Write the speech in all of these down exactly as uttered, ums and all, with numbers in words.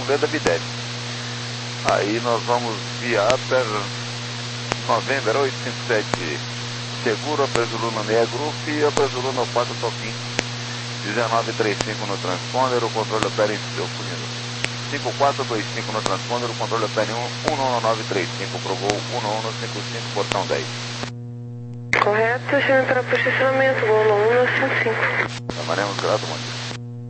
Arboleda Videte. Aí nós vamos via Upper November oito cinco sete Seguro, Upper Zulu no meia Group e Upper Zulu no quatro Toquim. dezenove trinta e cinco no transponder, o controle opera em seu funil. cinco quatro dois cinco no transponder, o controle opera em um um nove três cinco, pro voo um um cinco cinco, portão dez. Correto, chame para posicionamento, voo um um cinco cinco. Chamaremos grato, bom dia.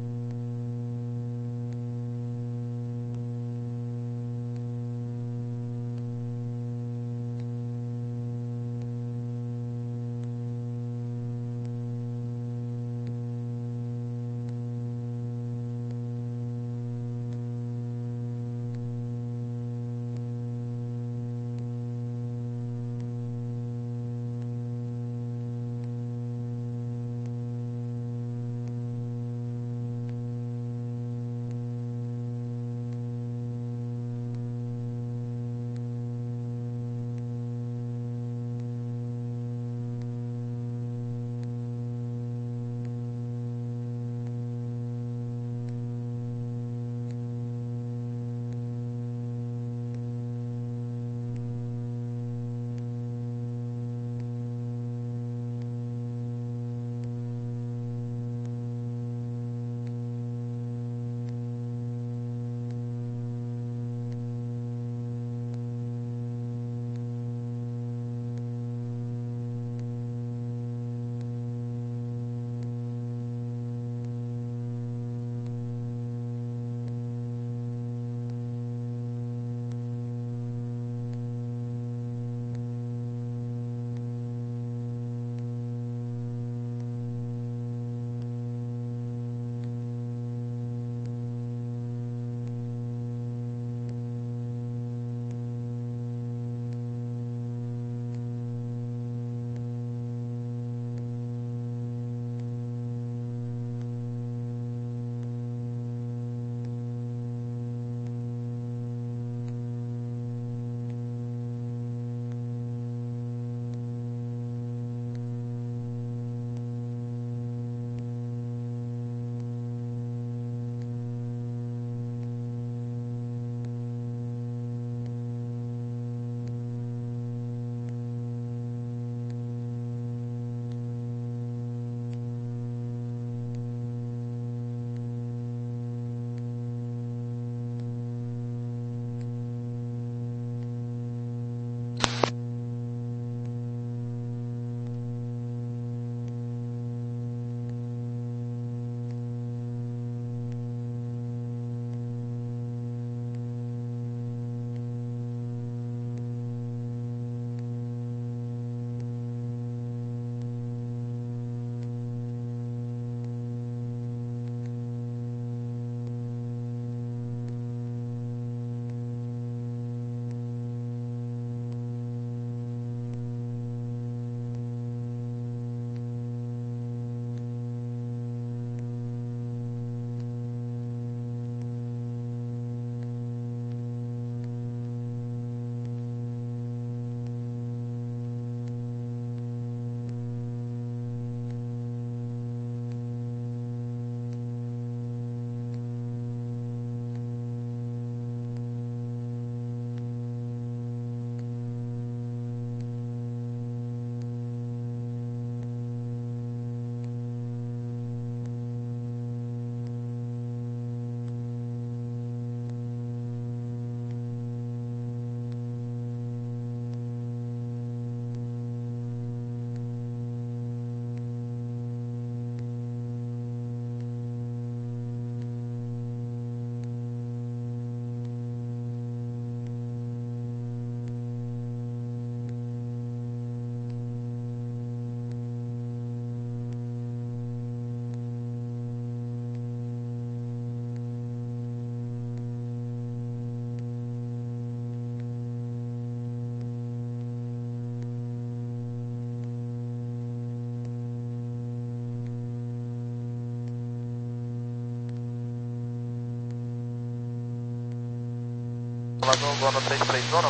Vazou zona três três um,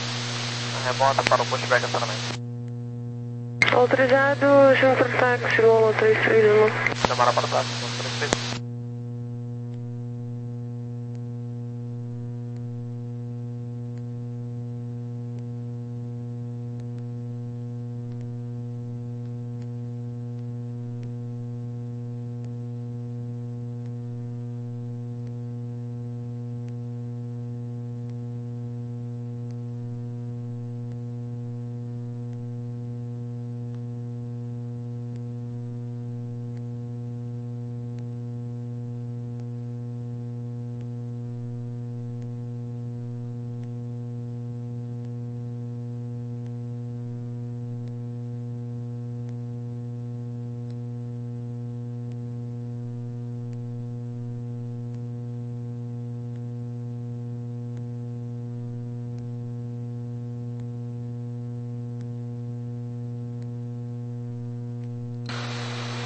rebota para o pushback acionamento. Autorizado, chama para o táxi, Golo três três um. Chamada para o táxi, três três um.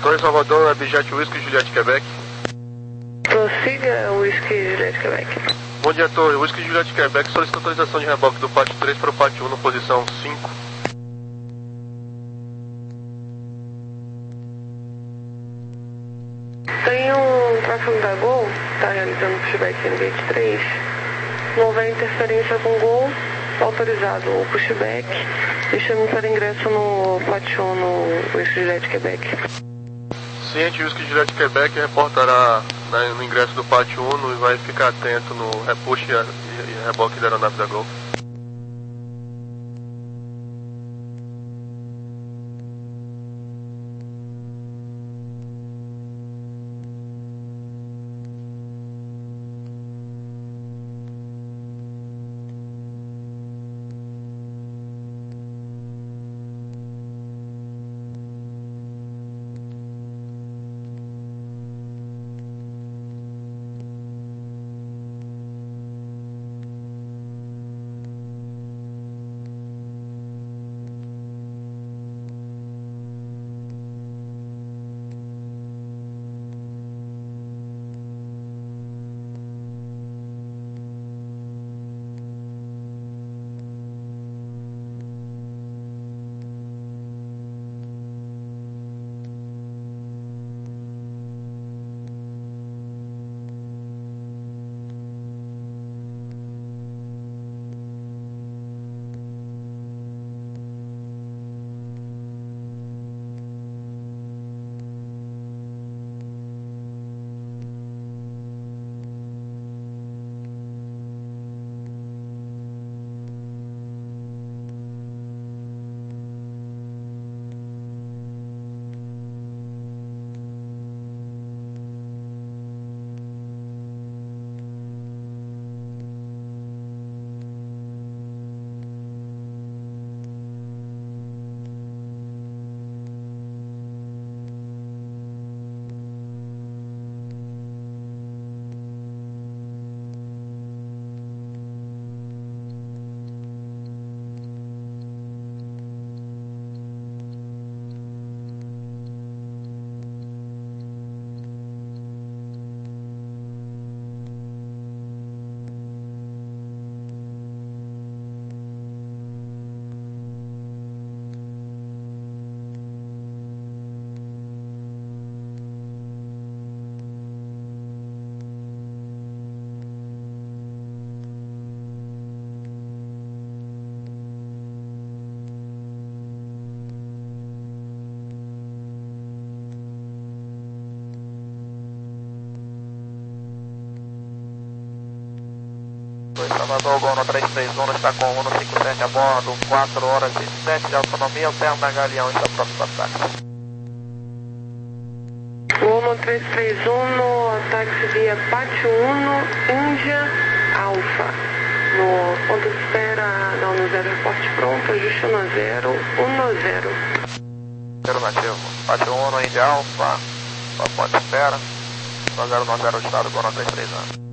Torre Salvador, Abjet Whisky Juliette Quebec. Prossiga o Whisky Juliette Quebec. Bom dia, Torre. Whisky Juliette Quebec solicita autorização de reboque do pátio três para o pátio um na posição cinco. Tem um tráfego da Gol, está realizando pushback no gate três. Não houver interferência com Gol, autorizado o pushback e chame para ingresso no pátio um no Whisky Juliette Quebec. Ciente, Whisky Juliette Quebec reportará na, no ingresso do pátio um e vai ficar atento no repush e, e reboque da aeronave da Gol. Salvador, Gol no três três um, está com um no cinco sete a bordo, quatro horas e sete de autonomia, o termo da Galeão está próximo ao táxi. Gol no três três um, no táxi via Pátio um, Índia, Alfa. No ponto de espera, não, no zero, reporte pronto, ajuste no zero, um no zero. Afirmativo. Pátio um no Índia, Alfa, só ponto de espera, no zero no zero, estado, Gol no três três um.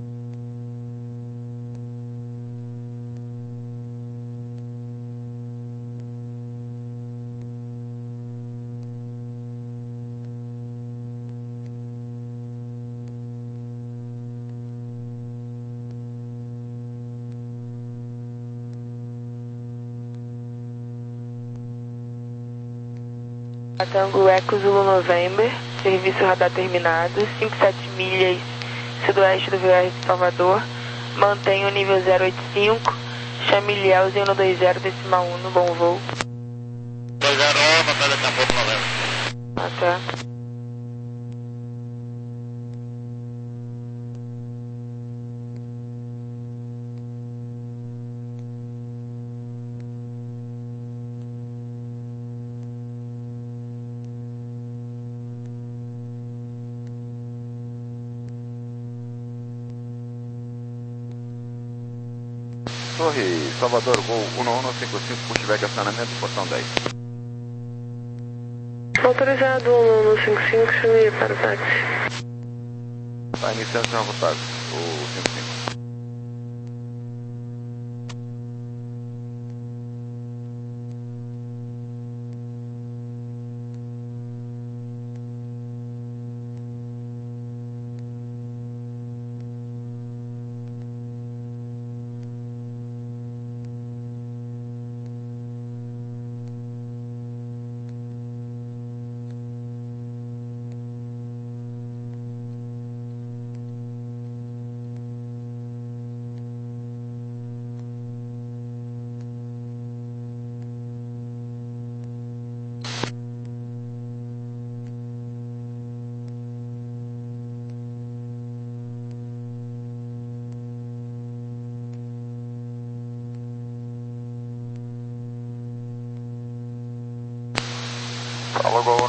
Tango Eco Zulu November, serviço radar terminado, cinco sete milhas sudoeste do V R de Salvador, mantenha o nível zero oito cinco, chame Ilhéus e um dois zero decimal um no bom voo. dois zero um, Natália Campo Novembro. Até. Torre Salvador, Gol um um cinco cinco, pushback acionamento, portão dez. Autorizado um um cinco cinco, chame para o táxi. Está iniciando seu táxi, o cinco cinco.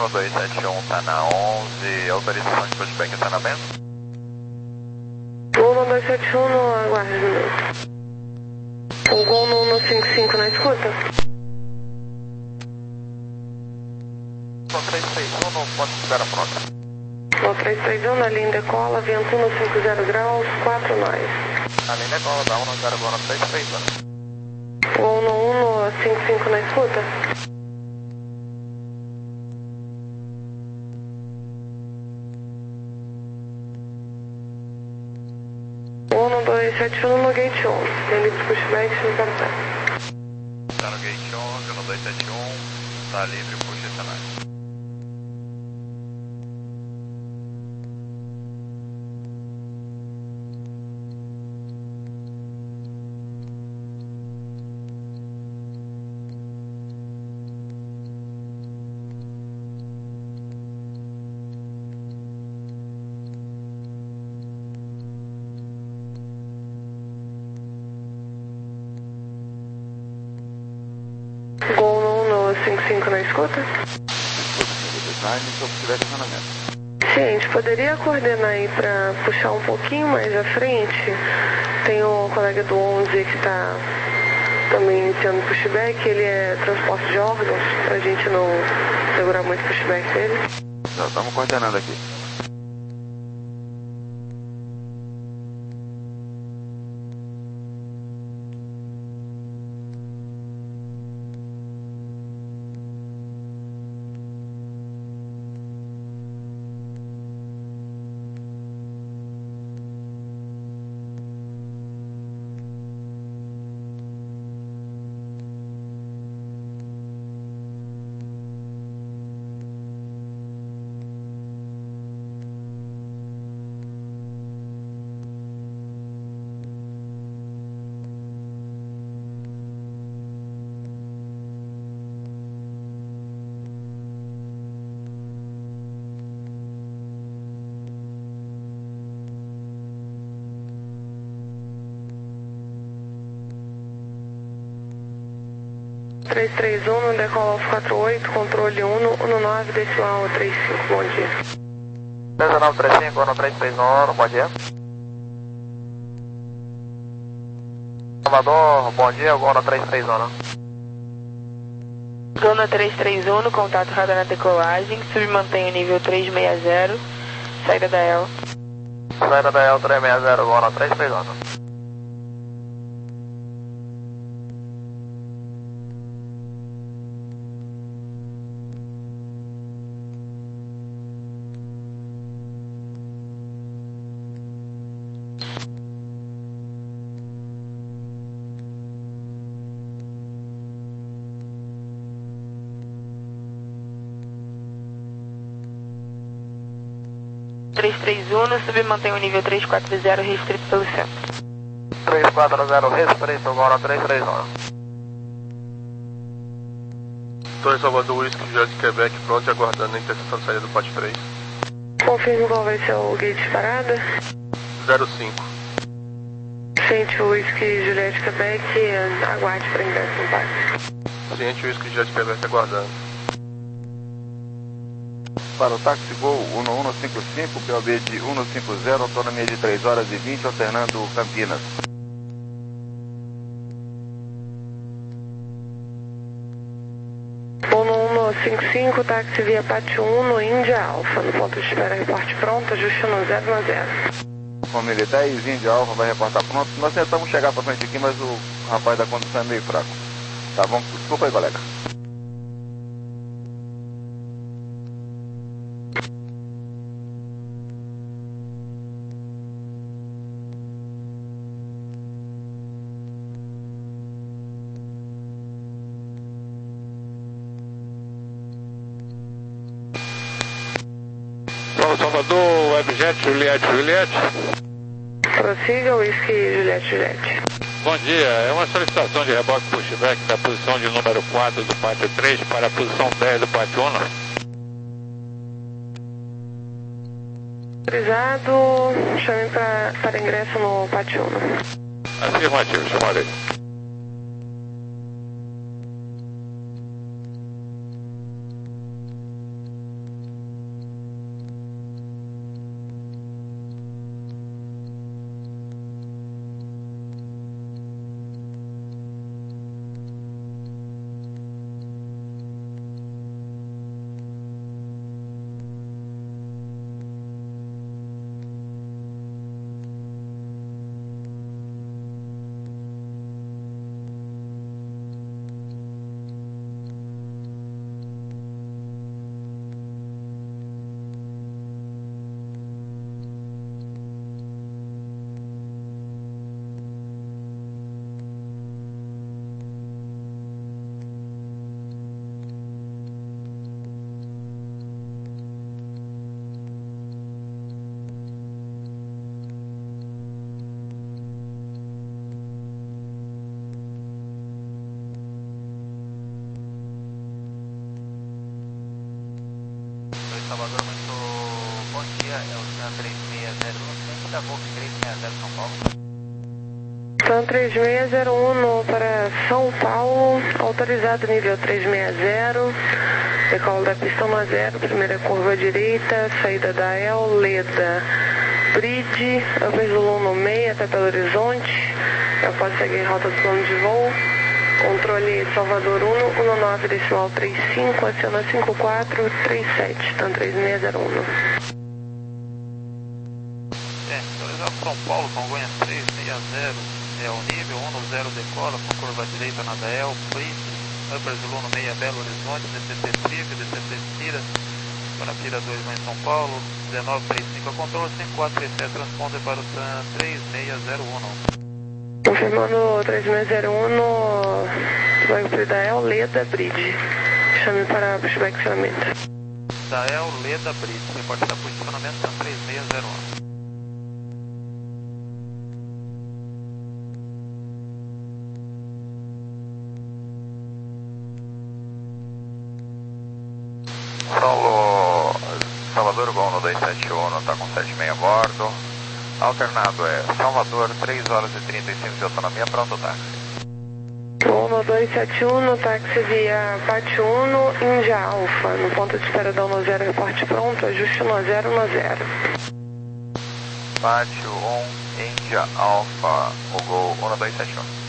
dois sete um está na onze, autorização de pushback está na banda? Gol no dois sete um, no aguarde um minuto. O Gol no um cinco cinco na escuta. No três três um, no ponto de espera pronto. No três três um, na linha decola, vento um cinquenta graus, quatro nós. Na linha decola, dá um zero, Gol no três três um. Gol no um, no cinco cinco na escuta. Gol no dois sete um, no gate onze. Tem livre pushback, no cartão. Está no gate onze, no dois sete um, está livre push cenário. Gol no um, no cinco cinco na escuta. Design, se eu tiver estacionamento. Sim, a gente poderia coordenar aí para puxar um pouquinho mais à frente. Tem um colega do onze que está também iniciando pushback. Ele é transporte de órgãos, para a gente não segurar muito o pushback dele. Já estamos coordenando aqui. três três um, no decola Alfa quatro oito, controle um, no, no nove, decimal três cinco, bom dia. dezenove trinta e cinco, no três três um, bom dia. Salvador, bom dia, Gol no três três um. Gol no três três um, no contato radar na decolagem, submantém o nível três seis zero, saída da E L. Saída da E L três seis zero, Gol no três três um. três três um, no submantém o nível três quatro zero, restrito pelo centro. três quatro zero, restrito, Gol no três três um. Torre Salvador, Whisky, já de Quebec, pronto e aguardando a interseção de saída do P A T três. Confirme qual vai ser o gate de parada. zero cinco. Ciente Whisky, Juliette Quebec, aguarde para ingresso no parque. Ciente Whisky, já de Quebec, aguardando. Para o táxi Gol um um cinco cinco, P O B de um cinco zero, autonomia de três horas e vinte, alternando Campinas. um um cinco cinco, táxi via P A T um, no Índia Alfa, no ponto de espera, reporte pronto, ajuste no zero a zero. Família dez, Índia Alfa vai reportar pronto. Nós tentamos chegar para frente aqui, mas o rapaz da condução é meio fraco. Tá bom? Desculpa aí, colega. Salvador, Webjet, Juliette, Juliette. Prossiga, Whisky, Juliette, Juliette. Bom dia, é uma solicitação de reboque pushback da posição de número quatro do Pátio três para a posição dez do Pátio um. Autorizado, chame pra, para ingresso no Pátio um. Afirmativo, chamarei. Salvador, muito bom dia, é o Sam três seis zero um, frente da Golf três seis zero São Paulo. Sam três seis zero um para São Paulo, autorizado nível três seis zero, decola da pista um a zero, primeira curva direita, saída da El, Leda, Bridge, Upper Zulu no meio até Belo Horizonte, após seguir rota do plano de voo, controle Salvador um, um nove decimal três cinco, aciona cinco quatro três sete, Sam três seis zero um. É, autorizado São Paulo, Congonhas três seis zero, é o nível um no zero decola, com curva direita na Dael, Bridge, Upper Zulu no meio, Belo Horizonte, D C T Trica, D C T Pira, Guarapira dois em São Paulo, dezenove trinta e cinco a controle, cinco quatro três sete, transponder para o Sam três seis zero um. Confirmando três seis zero um, vai para Dael, Leda, Bridge, chame para pushback acionamento. Dael, Leda, Bridge, reporte da posicionamento Sam três seis zero um. Paulo, Salvador Gol no dois sete um, está com sete seis a bordo. Alternado é Salvador, três horas e trinta e cinco de autonomia, pronto táxi. Gol no dois sete um, no táxi via Pátio um, Índia Alfa, no ponto de espera da um zero, reporte pronto, ajuste um zero um zero. Pátio um, Índia Alfa, o Gol um dois sete um.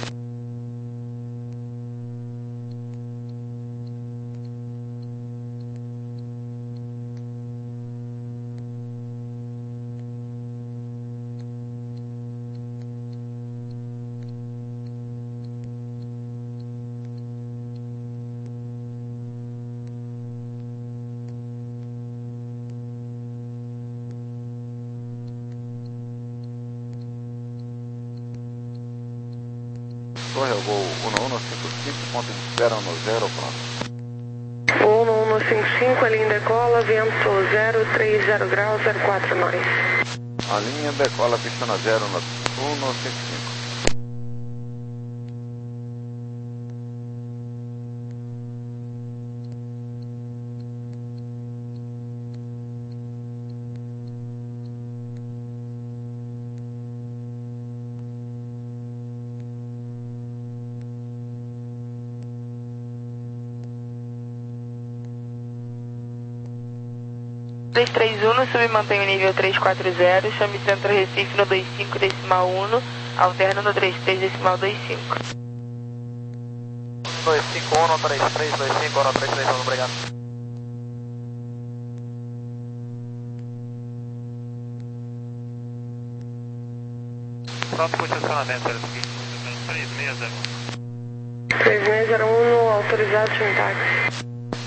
Torre ao Gol um um cinco cinco, ponto de espera no zero, pronto. um um cinco cinco, a linha decola, vento zero três zero graus, zero quatro nós. A linha decola, pista na zero, no um um cinco cinco. três três um, submantém o nível três quatro zero, chame Centro Recife no dois cinco decimal um, alterna no trinta e três decimal vinte e cinco. dois cinco um, trinta e três, vinte e cinco, trinta e três, obrigado. Pronto, posicionamento, era o seguinte, três seis zero um. três seis zero um, autorizado, chame táxi.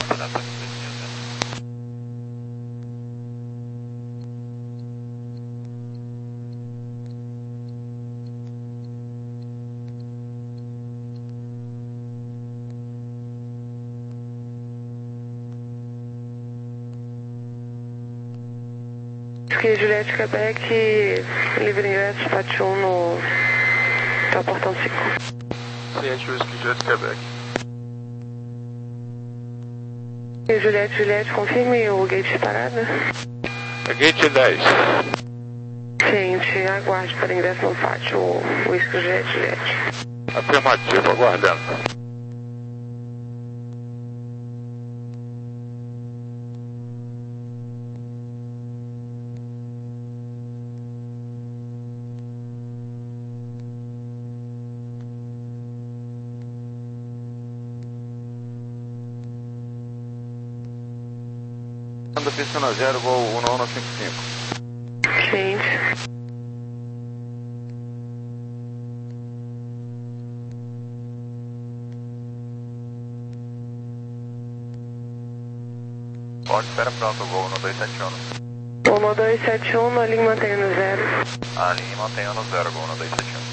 Aqui, Juliette, Quebec, livre ingresso, Pátio um no tá, portão cinco. Ciente Whisky Jet Quebec. E Juliette, Juliette, confirme o gate de parada. Gate dez. Ciente, aguarde para ingresso no pátio, Whisky Jet, Juliette. Afirmativo, aguardando. Pista na zero, Gol um um cinco cinco. Ciente. Pode, espera pronto, Gol no dois sete um. um dois sete um, a linha mantém no zero. A linha mantém no zero, Gol no dois sete um.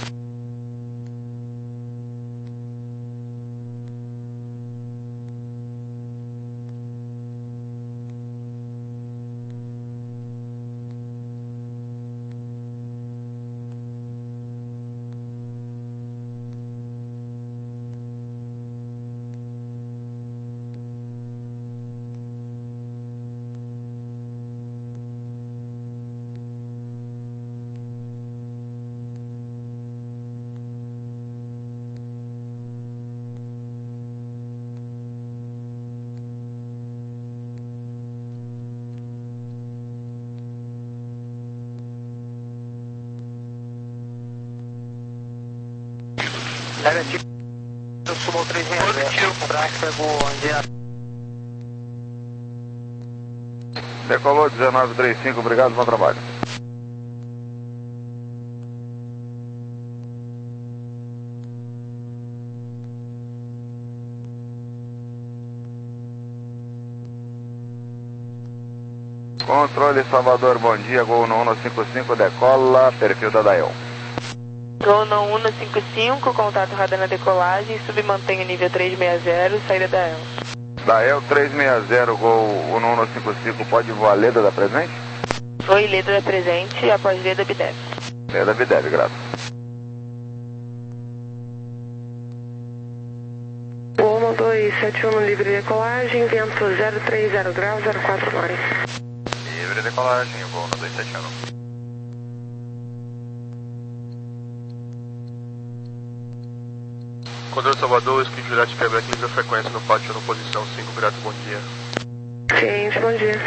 Negativo. Eu sumo três seis zero. Positivo. Tráfego Andina. Decolou dezenove trinta e cinco, obrigado, bom trabalho. Controle Salvador, bom dia, Gol no um cinco cinco, decola, perfil da Dael. Gol no um cinco cinco, contato radar na decolagem, submantém o nível trezentos e sessenta, saída da Dael. Dael trezentos e sessenta, Gol no um cinco cinco, pode voar Leda da presente? Oi, Leda da presente, após Leda Bideve. Leda Bideve, graças. Gol no dois sete um, livre decolagem, vento zero três zero graus, zero quatro nove. Livre decolagem, voo no dois sete um. Controle Salvador, Speed Juliette Quebec, lisa frequência no pátio no posição cinco, grato, bom dia. Ciente, bom dia.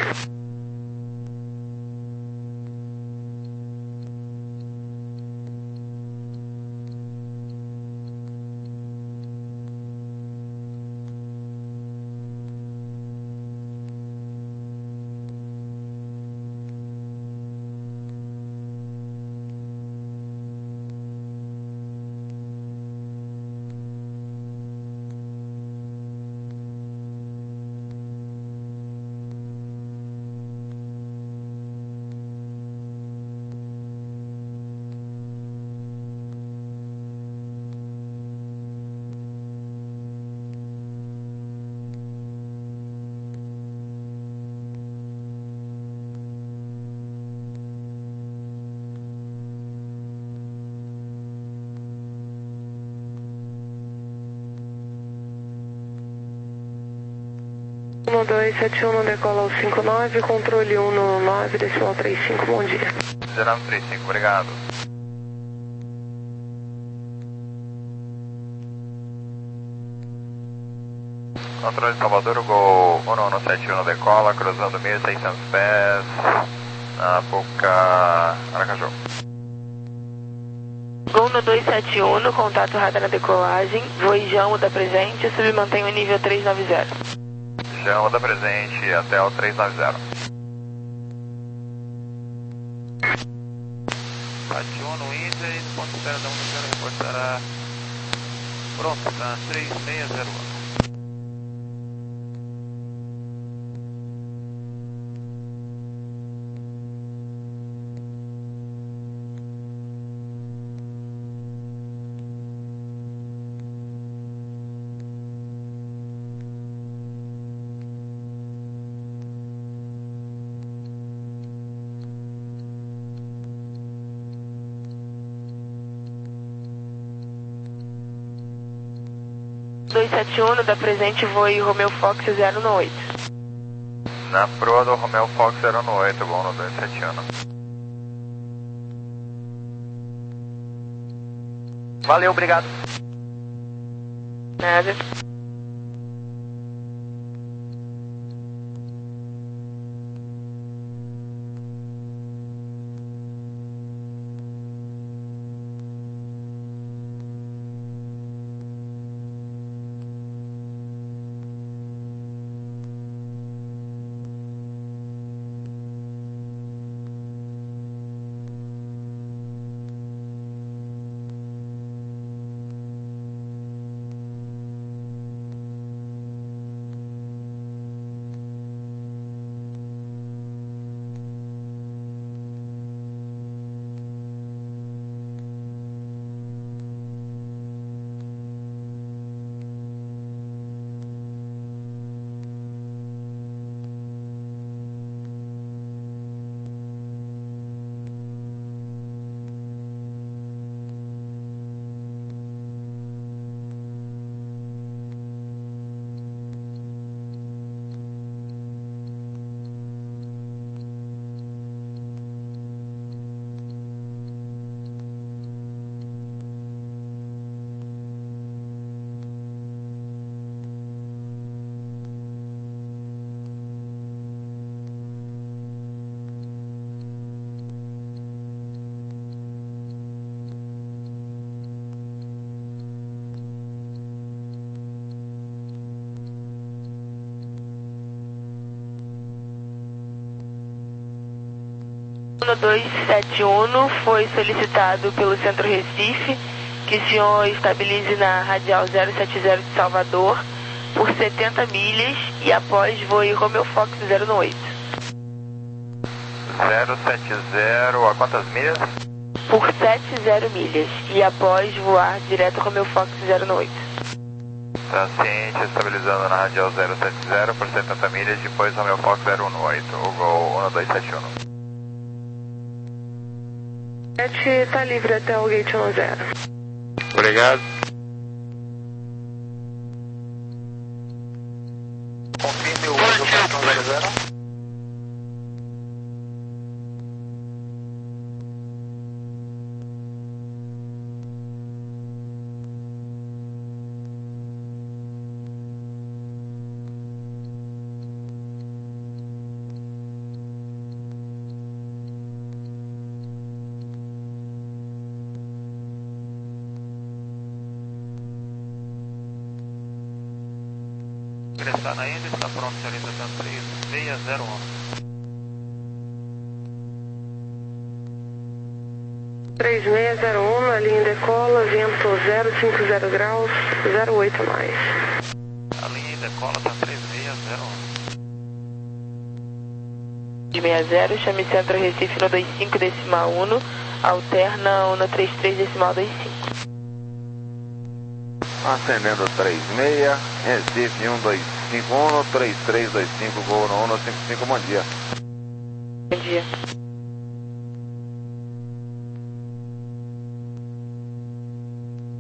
um dois sete um, decola ao cinco nove, controle um no nove, decimal trinta e cinco, bom dia. zero trinta e cinco, obrigado. Controle Salvador, Gol um um sete um, decola, cruzando mil e seiscentos pés, na Boca Aracaju. Gol no dois sete um, contato radar na decolagem, voejão da presente, submantém o nível trezentos e noventa. Chama da presente até o trezentos e noventa. Pátio no Inter, ponto zero da um zero reportará pronto para três seis zero um. dois sete um, da presente, voe Romeo Fox zero no oito. Na proa do Romeo Fox zero no oito, Gol no dois sete um. Valeu, obrigado. Nada. um dois sete um foi solicitado pelo Centro Recife que o senhor estabilize na radial zero sete zero de Salvador por setenta milhas e após voe Romeo Fox zero oito. zero sete zero, a quantas milhas? Por setenta milhas e após voar direto Romeo Fox zero oito. Tá ciente, estabilizando na radial zero sete zero por setenta milhas, depois Romeo Fox zero oito, o Gol um dois sete um. sete está livre até o gate um zero. Obrigado. Confirme o uso do gate um zero. Ingressar na Índia, está pronto, senhorita, três seis zero um. três seis zero um, na linha decola, vento zero cinco zero graus, zero oito a mais. A linha decola está três seis zero um. De sessenta, chame Centro Recife no dois cinco decimal um, alterna no trinta e três decimal vinte e cinco. Ascendendo três seis, Recife um dois cinco um, três três dois cinco, Gol no um cinco cinco, bom dia. Bom dia.